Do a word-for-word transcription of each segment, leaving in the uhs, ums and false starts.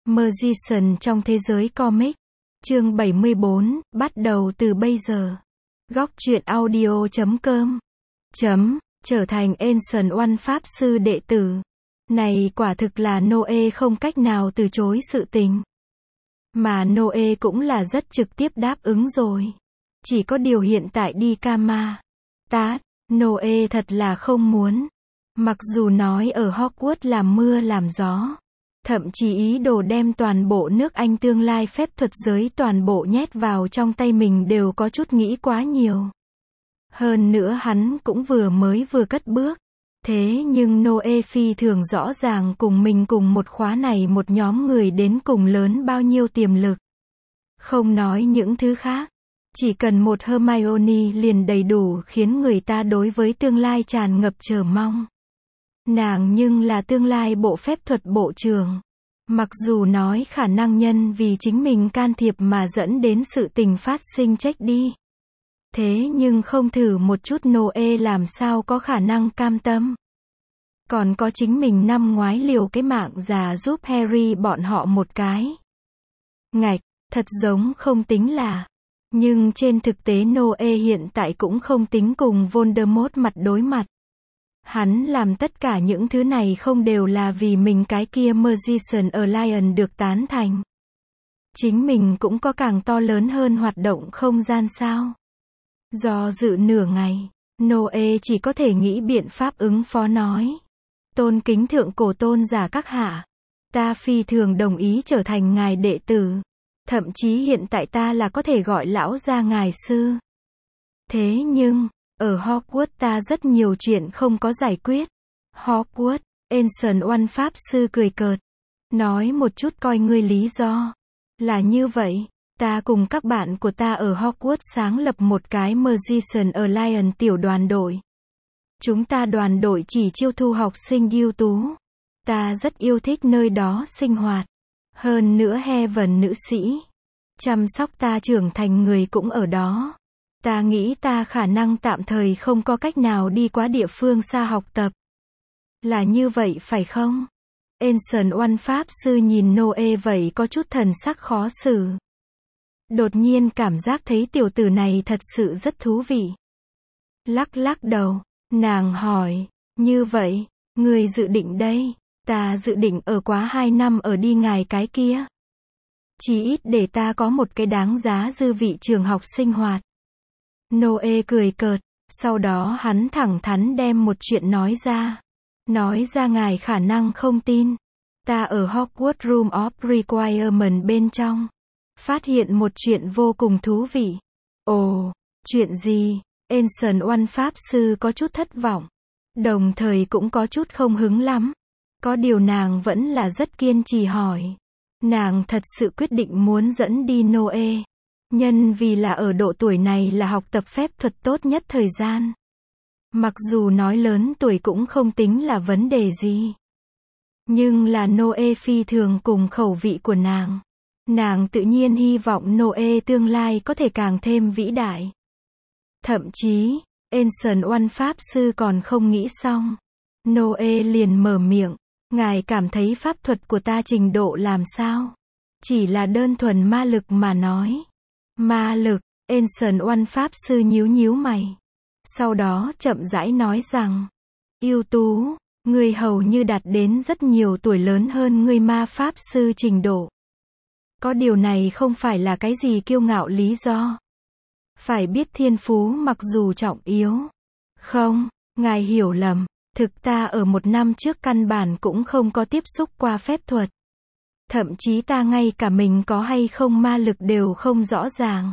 Magician trong thế giới comic. Chương bảy mươi bốn, bắt đầu từ bây giờ. Góc truyện audio chấm com. Chấm, trở thành Ancient One Pháp Sư đệ tử. Này quả thực là Noe không cách nào từ chối sự tình. Mà Noe cũng là rất trực tiếp đáp ứng rồi. Chỉ có điều hiện tại đi Kama. Tát, Noe thật là không muốn. Mặc dù nói ở Hogwarts làm mưa làm gió. Thậm chí ý đồ đem toàn bộ nước Anh tương lai phép thuật giới toàn bộ nhét vào trong tay mình đều có chút nghĩ quá nhiều. Hơn nữa hắn cũng vừa mới vừa cất bước. Thế nhưng Noe phi thường rõ ràng cùng mình cùng một khóa này một nhóm người đến cùng lớn bao nhiêu tiềm lực. Không nói những thứ khác. Chỉ cần một Hermione liền đầy đủ khiến người ta đối với tương lai tràn ngập chờ mong. Nàng nhưng là tương lai bộ phép thuật bộ trưởng. Mặc dù nói khả năng nhân vì chính mình can thiệp mà dẫn đến sự tình phát sinh chết đi. Thế nhưng không thử một chút Noe làm sao có khả năng cam tâm. Còn có chính mình năm ngoái liều cái mạng già giúp Harry bọn họ một cái. Ngạch, thật giống không tính là. Nhưng trên thực tế Noe hiện tại cũng không tính cùng Voldemort mặt đối mặt. Hắn làm tất cả những thứ này không đều là vì mình cái kia Magician Alliance được tán thành. Chính mình cũng có càng to lớn hơn hoạt động không gian sao. Do dự nửa ngày, Noe chỉ có thể nghĩ biện pháp ứng phó nói. Tôn kính thượng cổ tôn giả các hạ. Ta phi thường đồng ý trở thành ngài đệ tử. Thậm chí hiện tại ta là có thể gọi lão ra ngài sư. Thế nhưng, ở Hogwarts ta rất nhiều chuyện không có giải quyết. Hogwarts, Ancient One Pháp Sư cười cợt. Nói một chút coi ngươi lý do. Là như vậy, ta cùng các bạn của ta ở Hogwarts sáng lập một cái Magician Alliance tiểu đoàn đội. Chúng ta đoàn đội chỉ chiêu thu học sinh ưu tú. Ta rất yêu thích nơi đó sinh hoạt. Hơn nữa Heaven nữ sĩ. Chăm sóc ta trưởng thành người cũng ở đó. Ta nghĩ ta khả năng tạm thời không có cách nào đi qua địa phương xa học tập. Là như vậy phải không? Ancient One Pháp Sư nhìn Noe vậy có chút thần sắc khó xử. Đột nhiên cảm giác thấy tiểu tử này thật sự rất thú vị. Lắc lắc đầu, nàng hỏi, như vậy, người dự định đây? Ta dự định ở quá hai năm ở đi ngài cái kia. Chỉ ít để ta có một cái đáng giá dư vị trường học sinh hoạt. Noe cười cợt, sau đó hắn thẳng thắn đem một chuyện nói ra. Nói ra ngài khả năng không tin. Ta ở Hogwarts Room of Requirement bên trong. Phát hiện một chuyện vô cùng thú vị. Ồ, chuyện gì? Ancient One Pháp Sư có chút thất vọng. Đồng thời cũng có chút không hứng lắm. Có điều nàng vẫn là rất kiên trì hỏi. Nàng thật sự quyết định muốn dẫn đi Noe. Nhân vì là ở độ tuổi này là học tập phép thuật tốt nhất thời gian. Mặc dù nói lớn tuổi cũng không tính là vấn đề gì. Nhưng là Noe phi thường cùng khẩu vị của nàng. Nàng tự nhiên hy vọng Noe tương lai có thể càng thêm vĩ đại. Thậm chí, Ancient One Pháp Sư còn không nghĩ xong. Noe liền mở miệng. Ngài cảm thấy pháp thuật của ta trình độ làm sao? Chỉ là đơn thuần ma lực mà nói. Ma lực, Ancient One Pháp Sư nhíu nhíu mày. Sau đó chậm rãi nói rằng, ưu tú, ngươi hầu như đạt đến rất nhiều tuổi lớn hơn ngươi ma Pháp Sư trình độ. Có điều này không phải là cái gì kiêu ngạo lý do. Phải biết thiên phú mặc dù trọng yếu. Không, ngài hiểu lầm. Thực ta ở một năm trước căn bản cũng không có tiếp xúc qua phép thuật. Thậm chí ta ngay cả mình có hay không ma lực đều không rõ ràng.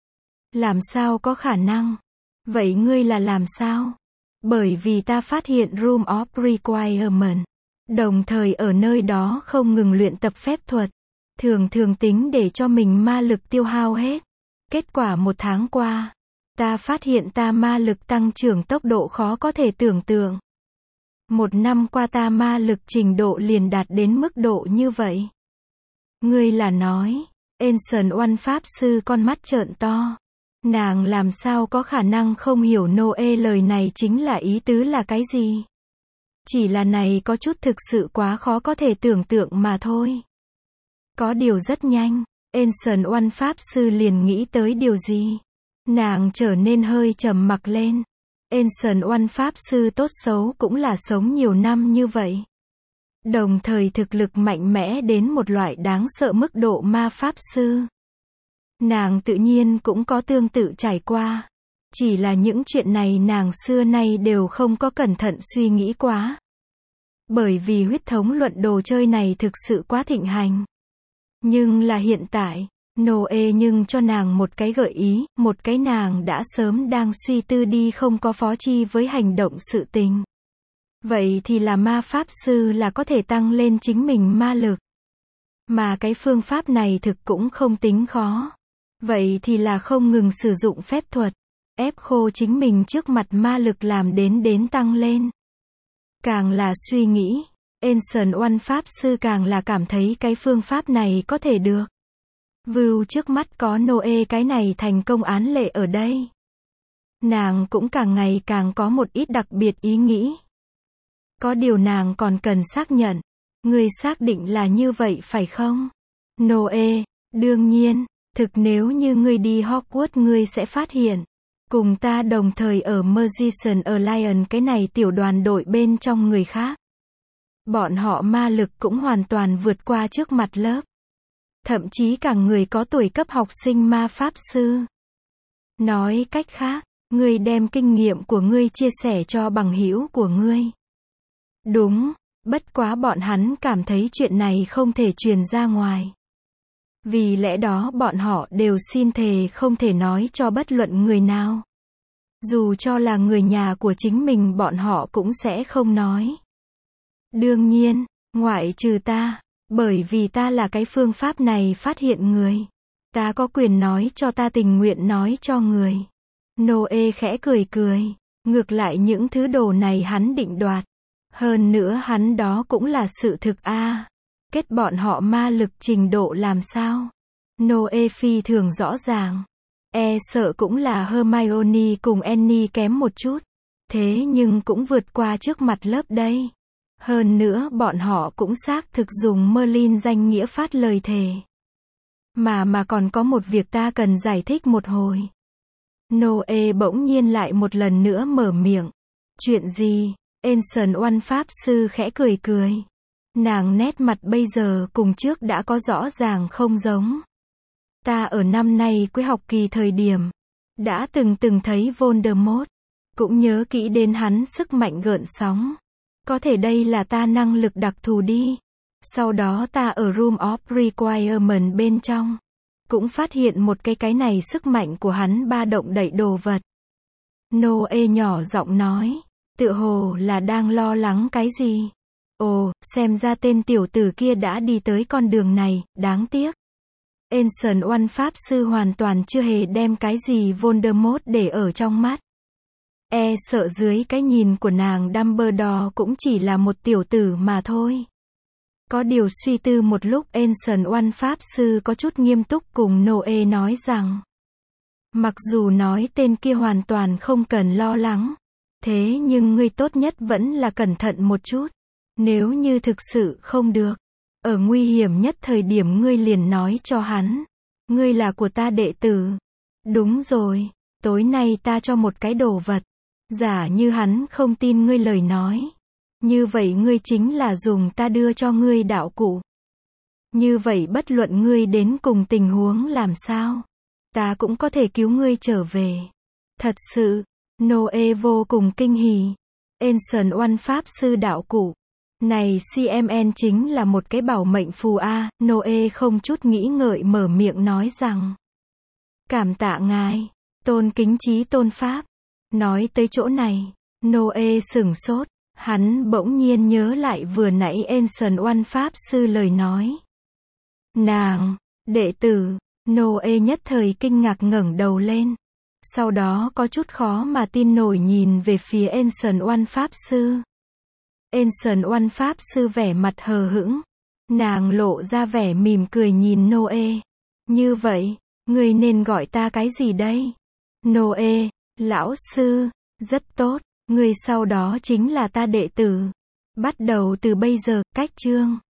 Làm sao có khả năng? Vậy ngươi là làm sao? Bởi vì ta phát hiện Room of Requirement. Đồng thời ở nơi đó không ngừng luyện tập phép thuật. Thường thường tính để cho mình ma lực tiêu hao hết. Kết quả một tháng qua, ta phát hiện ta ma lực tăng trưởng tốc độ khó có thể tưởng tượng. Một năm qua ta ma lực trình độ liền đạt đến mức độ như vậy. Ngươi là nói, Ancient One Pháp Sư con mắt trợn to. Nàng làm sao có khả năng không hiểu Noe lời này chính là ý tứ là cái gì? Chỉ là này có chút thực sự quá khó có thể tưởng tượng mà thôi. Có điều rất nhanh, Ancient One Pháp Sư liền nghĩ tới điều gì. Nàng trở nên hơi trầm mặc lên. Ancient One Pháp Sư tốt xấu cũng là sống nhiều năm như vậy. Đồng thời thực lực mạnh mẽ đến một loại đáng sợ mức độ ma Pháp Sư. Nàng tự nhiên cũng có tương tự trải qua. Chỉ là những chuyện này nàng xưa nay đều không có cẩn thận suy nghĩ quá. Bởi vì huyết thống luận đồ chơi này thực sự quá thịnh hành. Nhưng là hiện tại, Noe nhưng cho nàng một cái gợi ý, một cái nàng đã sớm đang suy tư đi không có phó chi với hành động sự tình. Vậy thì là ma Pháp Sư là có thể tăng lên chính mình ma lực. Mà cái phương pháp này thực cũng không tính khó. Vậy thì là không ngừng sử dụng phép thuật, ép khô chính mình trước mặt ma lực làm đến đến tăng lên. Càng là suy nghĩ, Ancient One Pháp Sư càng là cảm thấy cái phương pháp này có thể được. View trước mắt có Noe cái này thành công án lệ ở đây. Nàng cũng càng ngày càng có một ít đặc biệt ý nghĩ. Có điều nàng còn cần xác nhận. Ngươi xác định là như vậy phải không? Noe, đương nhiên, thực nếu như ngươi đi Hogwarts ngươi sẽ phát hiện. Cùng ta đồng thời ở Magician Alliance cái này tiểu đoàn đội bên trong người khác. Bọn họ ma lực cũng hoàn toàn vượt qua trước mặt lớp. Thậm chí cả người có tuổi cấp học sinh ma Pháp Sư. Nói cách khác, ngươi đem kinh nghiệm của ngươi chia sẻ cho bằng hữu của ngươi. Đúng, bất quá bọn hắn cảm thấy chuyện này không thể truyền ra ngoài. Vì lẽ đó bọn họ đều xin thề không thể nói cho bất luận người nào. Dù cho là người nhà của chính mình bọn họ cũng sẽ không nói. Đương nhiên, ngoại trừ ta, bởi vì ta là cái phương pháp này phát hiện người. Ta có quyền nói cho ta tình nguyện nói cho người. Noe khẽ cười cười, ngược lại những thứ đồ này hắn định đoạt. Hơn nữa hắn đó cũng là sự thực a. À. Kết bọn họ ma lực trình độ làm sao? Noe phi thường rõ ràng. E sợ cũng là Hermione cùng Annie kém một chút. Thế nhưng cũng vượt qua trước mặt lớp đây. Hơn nữa bọn họ cũng xác thực dùng Merlin danh nghĩa phát lời thề. Mà mà còn có một việc ta cần giải thích một hồi. Noe bỗng nhiên lại một lần nữa mở miệng. Chuyện gì? Ancient One Pháp Sư khẽ cười cười. Nàng nét mặt bây giờ cùng trước đã có rõ ràng không giống. Ta ở năm nay cuối học kỳ thời điểm, đã từng từng thấy Voldemort. Cũng nhớ kỹ đến hắn sức mạnh gợn sóng. Có thể đây là ta năng lực đặc thù đi. Sau đó ta ở Room of Requirement bên trong. Cũng phát hiện một cái cái này sức mạnh của hắn ba động đậy đồ vật. Noe nhỏ giọng nói. Tựa hồ là đang lo lắng cái gì? Ồ, xem ra tên tiểu tử kia đã đi tới con đường này, đáng tiếc. Ancient One Pháp Sư hoàn toàn chưa hề đem cái gì Voldemort để ở trong mắt. E sợ dưới cái nhìn của nàng Dumbledore cũng chỉ là một tiểu tử mà thôi. Có điều suy tư một lúc Ancient One Pháp Sư có chút nghiêm túc cùng Noe nói rằng. Mặc dù nói tên kia hoàn toàn không cần lo lắng. Thế nhưng ngươi tốt nhất vẫn là cẩn thận một chút. Nếu như thực sự không được. Ở nguy hiểm nhất thời điểm ngươi liền nói cho hắn. Ngươi là của ta đệ tử. Đúng rồi, tối nay ta cho một cái đồ vật. Giả như hắn không tin ngươi lời nói. Như vậy ngươi chính là dùng ta đưa cho ngươi đạo cụ. Như vậy bất luận ngươi đến cùng tình huống làm sao. Ta cũng có thể cứu ngươi trở về. Thật sự. Noe vô cùng kinh hỉ. Ancient One Pháp Sư đạo cụ. Này xê em en chính là một cái bảo mệnh phù a. Noe không chút nghĩ ngợi mở miệng nói rằng. Cảm tạ ngài. Tôn kính chí tôn Pháp. Nói tới chỗ này. Noe sửng sốt. Hắn bỗng nhiên nhớ lại vừa nãy Ancient One Pháp Sư lời nói. Nàng, đệ tử. Noe nhất thời kinh ngạc ngẩng đầu lên. Sau đó có chút khó mà tin nổi nhìn về phía Ancient One Pháp Sư. Ancient One Pháp Sư vẻ mặt hờ hững. Nàng lộ ra vẻ mỉm cười nhìn Noe. Như vậy, ngươi nên gọi ta cái gì đây? Noe, lão sư, rất tốt, ngươi sau đó chính là ta đệ tử. Bắt đầu từ bây giờ, cách chương.